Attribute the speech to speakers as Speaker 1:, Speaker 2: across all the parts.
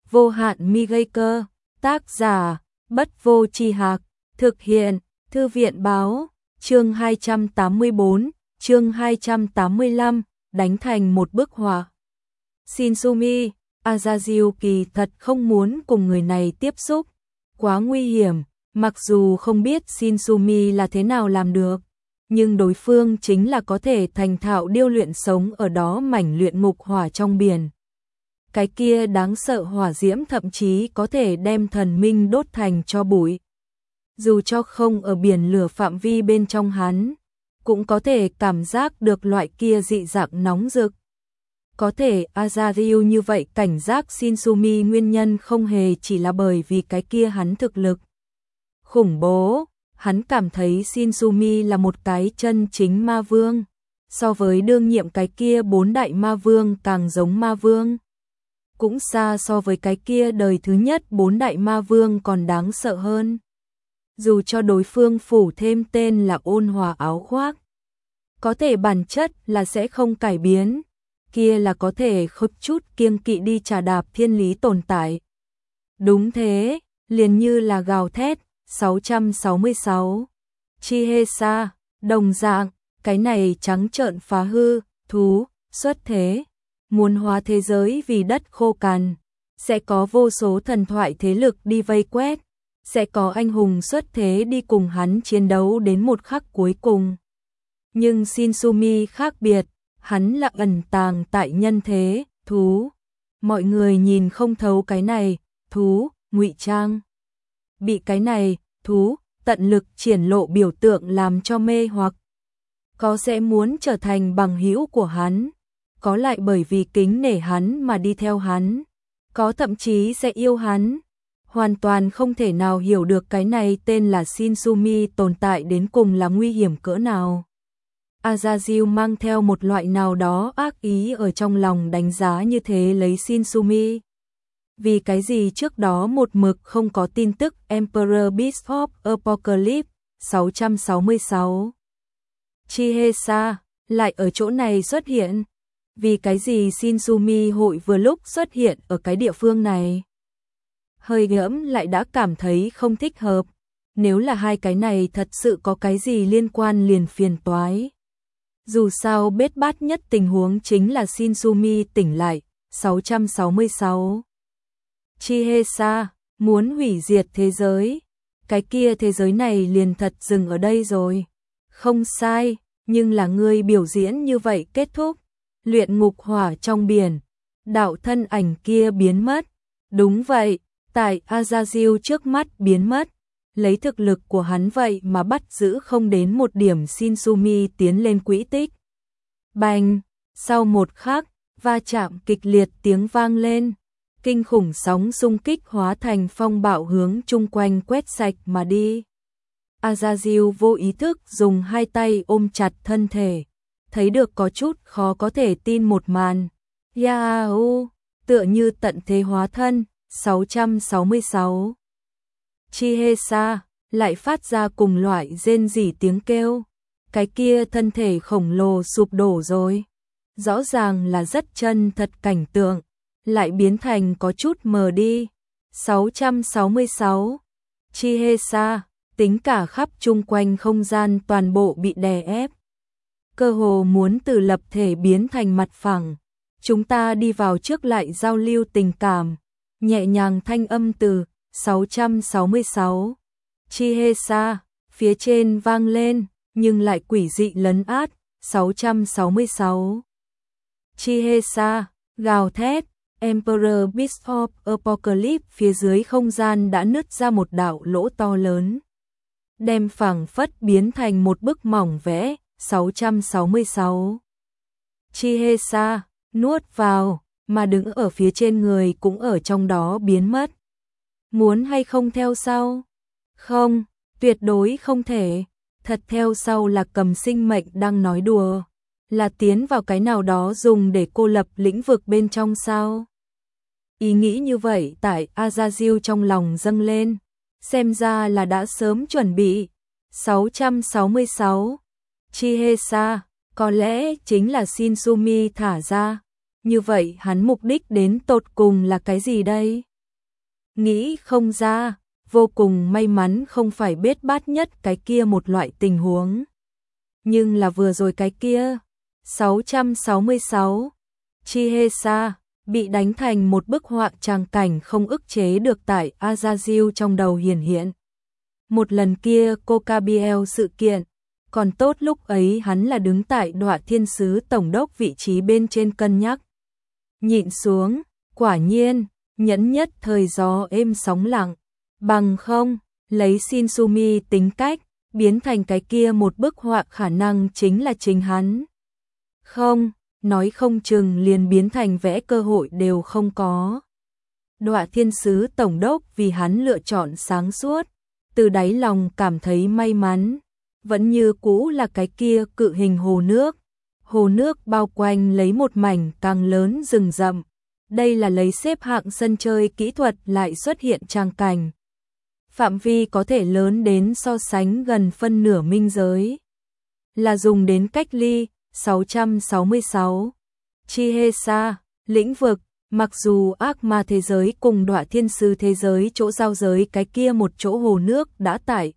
Speaker 1: Vô hạn mi gây cơ, tác giả, Bất Vô Tri Hạc, thực hiện, Thư viện báo, chương 284, chương 285, đánh thành một bức họa. Shinsumi, Azazel kỳ thật không muốn cùng người này tiếp xúc, quá nguy hiểm, mặc dù không biết Shinsumi là thế nào làm được, nhưng đối phương chính là có thể thành thạo điêu luyện sống ở đó mảnh luyện ngục hỏa trong biển. Cái kia đáng sợ hỏa diễm thậm chí có thể đem thần minh đốt thành tro bụi. Dù cho không ở biển lửa phạm vi bên trong hắn, cũng có thể cảm giác được loại kia dị dạng nóng rực. Có thể Azazel như vậy cảnh giác Shinsumi nguyên nhân không hề chỉ là bởi vì cái kia hắn thực lực khủng bố, hắn cảm thấy Shinsumi là một cái chân chính ma vương, so với đương nhiệm cái kia 4 đại ma vương càng giống ma vương. Cũng xa so với cái kia đời thứ nhất 4 đại ma vương còn đáng sợ hơn. Dù cho đối phương phủ thêm tên là ôn hòa áo khoác, có thể bản chất là sẽ không cải biến, kia là có thể không chút kiêng kỵ đi trà đạp thiên lý tồn tại. Đúng thế, liền như là gào thét. 666 Chihesa, đồng dạng, cái này trắng trợn phá hư, thú, xuất thế, muốn hóa thế giới vì đất khô cằn, sẽ có vô số thần thoại thế lực đi vây quét, sẽ có anh hùng xuất thế đi cùng hắn chiến đấu đến một khắc cuối cùng. Nhưng Shinsumi khác biệt, hắn là ẩn tàng tại nhân thế, thú. Mọi người nhìn không thấu cái này, thú, ngụy trang. Bị cái này, thú, tận lực triển lộ biểu tượng làm cho mê hoặc. Có sẽ muốn trở thành bằng hữu của hắn, có lại bởi vì kính nể hắn mà đi theo hắn, có thậm chí sẽ yêu hắn. Hoàn toàn không thể nào hiểu được cái này tên là Shinsumi tồn tại đến cùng là nguy hiểm cỡ nào. Azazel mang theo một loại nào đó ác ý ở trong lòng đánh giá như thế lấy Shinsumi. Vì cái gì trước đó một mực không có tin tức Emperor Beast of Apocalypse 666 Chihesa lại ở chỗ này xuất hiện? Vì cái gì Shinsumi hội vừa lúc xuất hiện ở cái địa phương này? Hơi ngẫm lại đã cảm thấy không thích hợp. Nếu là hai cái này thật sự có cái gì liên quan liền phiền toái. Dù sao bết bát nhất tình huống chính là Shinsumi tỉnh lại. 666 Chihesa muốn hủy diệt thế giới. Cái kia thế giới này liền thật dừng ở đây rồi. Không sai, nhưng là ngươi biểu diễn như vậy kết thúc. Luyện ngục hỏa trong biển. Đạo thân ảnh kia biến mất. Đúng vậy, tại Azazel trước mắt biến mất. Lấy thực lực của hắn vậy mà bắt giữ không đến một điểm Shinsumi tiến lên quỹ tích. Bành, sau một khắc, va chạm kịch liệt tiếng vang lên. Kinh khủng sóng xung kích hóa thành phong bạo hướng chung quanh quét sạch mà đi. Azazel vô ý thức dùng hai tay ôm chặt thân thể, thấy được có chút khó có thể tin một màn. Yahoo, tựa như tận thế hóa thân. 666 Chihesa lại phát ra cùng loại rên rỉ tiếng kêu. Cái kia thân thể khổng lồ sụp đổ rồi. Rõ ràng là rất chân thật cảnh tượng, lại biến thành có chút mờ đi. 666 Chihesa, tính cả khắp chung quanh không gian toàn bộ bị đè ép. Cơ hồ muốn từ lập thể biến thành mặt phẳng. Chúng ta đi vào trước lại giao lưu tình cảm. Nhẹ nhàng thanh âm từ 666 Chihesa phía trên vang lên, nhưng lại quỷ dị lấn át. 666 Chihesa gào thét. Emperor Beast of Apocalypse phía dưới không gian đã nứt ra một đạo lỗ to lớn, đem phẳng phất biến thành một bức mỏng vẽ. 666 Chihesa nuốt vào, mà đứng ở phía trên người cũng ở trong đó biến mất. Muốn hay không theo sau? Không, tuyệt đối không thể. Thật theo sau là cầm sinh mệnh đang nói đùa. Là tiến vào cái nào đó dùng để cô lập lĩnh vực bên trong sao? Ý nghĩ như vậy tại Azazel trong lòng dâng lên. Xem ra là đã sớm chuẩn bị. 666 Chihesa, có lẽ chính là Shinsumi thả ra. Như vậy hắn mục đích đến tột cùng là cái gì đây? nghĩ không ra, vô cùng may mắn không phải bết bát nhất cái kia một loại tình huống. Nhưng là vừa rồi cái kia, 666, Chihesa, bị đánh thành một bức họa tràng cảnh không ức chế được tại Azazil trong đầu hiển hiện. Một lần kia Cocabiel sự kiện, còn tốt lúc ấy hắn là đứng tại Đọa Thiên Sứ Tổng đốc vị trí bên trên cân nhắc. Nhịn xuống, quả nhiên, nhẫn nhất thời gió êm sóng lặng, bằng không, lấy Shinsumi tính cách, biến thành cái kia một bức họa khả năng chính là chính hắn. Không, nói không chừng liền biến thành vẽ cơ hội đều không có. Đọa Thiên Sứ Tổng đốc vì hắn lựa chọn sáng suốt, từ đáy lòng cảm thấy may mắn, vẫn như cũ là cái kia cự hình hồ nước bao quanh lấy một mảnh càng lớn rừng rậm. Đây là lấy xếp hạng sân chơi kỹ thuật lại xuất hiện tràng cảnh. Phạm vi có thể lớn đến so sánh gần phân nửa minh giới. Là dùng đến cách ly, 666. Chihesa, lĩnh vực, mặc dù ác ma thế giới cùng Đọa Thiên Sư thế giới chỗ giao giới cái kia một chỗ hồ nước đã tại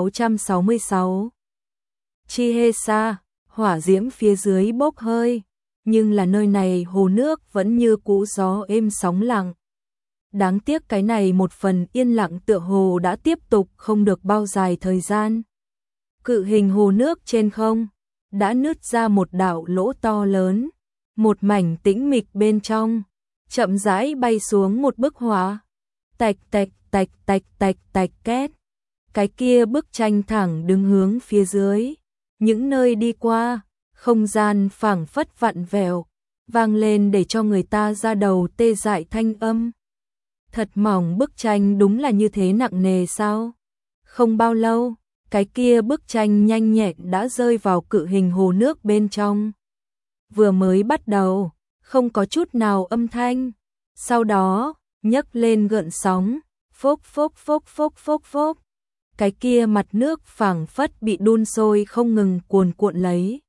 Speaker 1: 666. Chihesa, hỏa diễm phía dưới bốc hơi, nhưng là nơi này hồ nước vẫn như cũ gió êm sóng lặng. Đáng tiếc cái này một phần yên lặng tựa hồ đã tiếp tục không được bao dài thời gian. Cự hình hồ nước trên không đã nứt ra một đạo lỗ to lớn, một mảnh tĩnh mịch bên trong, chậm rãi bay xuống một bức họa. Tạch tạch tạch tạch tạch tạch két. Cái kia bức tranh thẳng đứng hướng phía dưới, những nơi đi qua, không gian phảng phất vặn vẹo, vang lên để cho người ta ra đầu tê dại thanh âm. Thật mỏng bức tranh đúng là như thế nặng nề sao? Không bao lâu, cái kia bức tranh nhanh nhẹn đã rơi vào cự hình hồ nước bên trong. Vừa mới bắt đầu, không có chút nào âm thanh, sau đó, nhấc lên gợn sóng, phốc phốc phốc phốc phốc phốc. Cái kia mặt nước phảng phất bị đun sôi không ngừng cuồn cuộn lấy.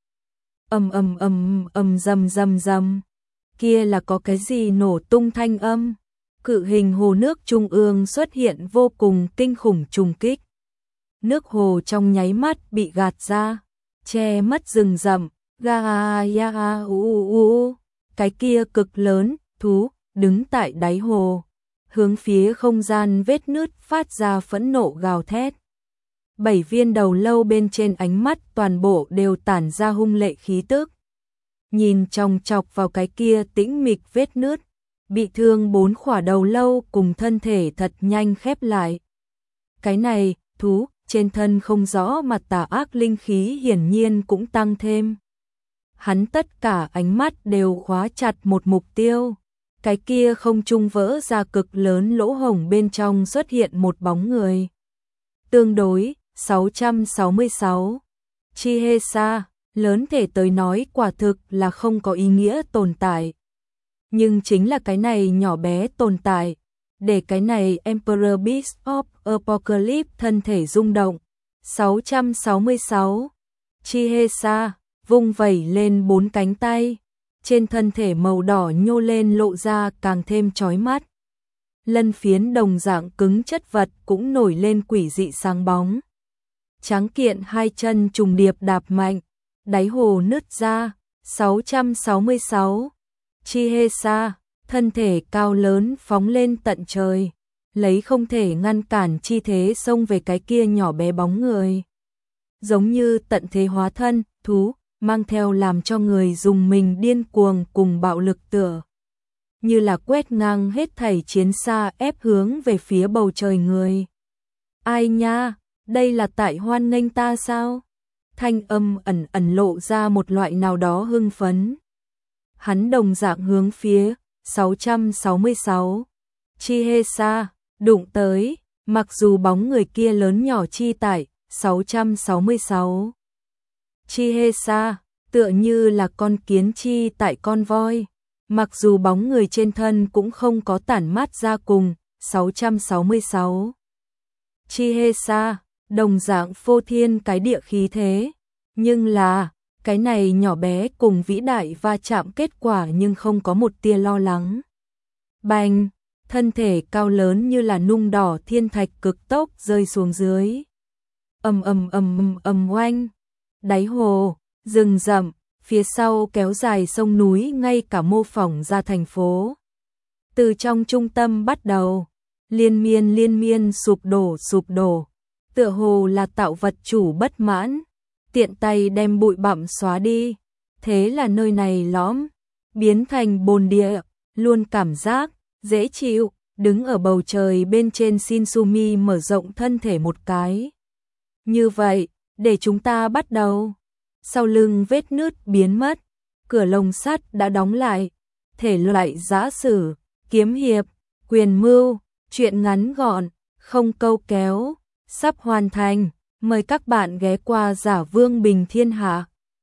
Speaker 1: Rầm rầm rầm. Kia là có cái gì nổ tung thanh âm? Cự hình hồ nước trung ương xuất hiện vô cùng kinh khủng trùng kích. Nước hồ trong nháy mắt bị gạt ra, che mất rừng rậm, cái kia cực lớn, thú, đứng tại đáy hồ, hướng phía không gian vết nứt phát ra phẫn nộ gào thét. 7 viên đầu lâu bên trên ánh mắt toàn bộ đều tản ra hung lệ khí tức. Nhìn chòng chọc vào cái kia tĩnh mịch vết nứt, bị thương 4 khỏa đầu lâu cùng thân thể thật nhanh khép lại. Cái này, thú, trên thân không rõ mà tà ác linh khí hiển nhiên cũng tăng thêm. Hắn tất cả ánh mắt đều khóa chặt một mục tiêu. Cái kia không trung vỡ ra cực lớn lỗ hổng bên trong xuất hiện một bóng người. Tương đối, 666. Chihesa, lớn thể tới nói quả thực là không có ý nghĩa tồn tại. Nhưng chính là cái này nhỏ bé tồn tại, để cái này Emperor Beast of Apocalypse thân thể rung động. 666. Chihesa, vung vẩy lên 4 cánh tay, trên thân thể màu đỏ nhô lên lộ ra càng thêm chói mắt. Lân phiến đồng dạng cứng chất vật cũng nổi lên quỷ dị sáng bóng. Tráng kiện hai chân trùng điệp đạp mạnh, đáy hồ nứt ra. 666. Chihesa, thân thể cao lớn phóng lên tận trời, lấy không thể ngăn cản chi thế xông về cái kia nhỏ bé bóng người. Giống như tận thế hóa thân, thú, mang theo làm cho người dùng mình điên cuồng cùng bạo lực tựa. Như là quét ngang hết thảy chiến xa ép hướng về phía bầu trời người. Ai nha, đây là tại hoan nghênh ta sao? Thanh âm ẩn ẩn lộ ra một loại nào đó hưng phấn. Hắn đồng dạng hướng phía 666. Chihesa, đụng tới, mặc dù bóng người kia lớn nhỏ chi tại 666. Chihesa, tựa như là con kiến chi tại con voi, mặc dù bóng người trên thân cũng không có tản mát ra cùng 666. Chihesa, đồng dạng phô thiên cái địa khí thế, nhưng là cái này nhỏ bé cùng vĩ đại va chạm kết quả nhưng không có một tia lo lắng. Bành, thân thể cao lớn như là nung đỏ thiên thạch cực tốc rơi xuống dưới. Oanh, đáy hồ, rừng rậm, phía sau kéo dài sông núi ngay cả mô phỏng ra thành phố. Từ trong trung tâm bắt đầu, liên miên sụp đổ, tựa hồ là tạo vật chủ bất mãn, tiện tay đem bụi bặm xóa đi, thế là nơi này lõm, biến thành bồn địa, luôn cảm giác dễ chịu, đứng ở bầu trời bên trên Shinsumi mở rộng thân thể một cái. Như vậy, để chúng ta bắt đầu. Sau lưng vết nứt biến mất, cửa lồng sắt đã đóng lại, thể loại giã sử, kiếm hiệp, quyền mưu, truyện ngắn gọn, không câu kéo, sắp hoàn thành, mời các bạn ghé qua Giả Vương Bình Thiên Hạ.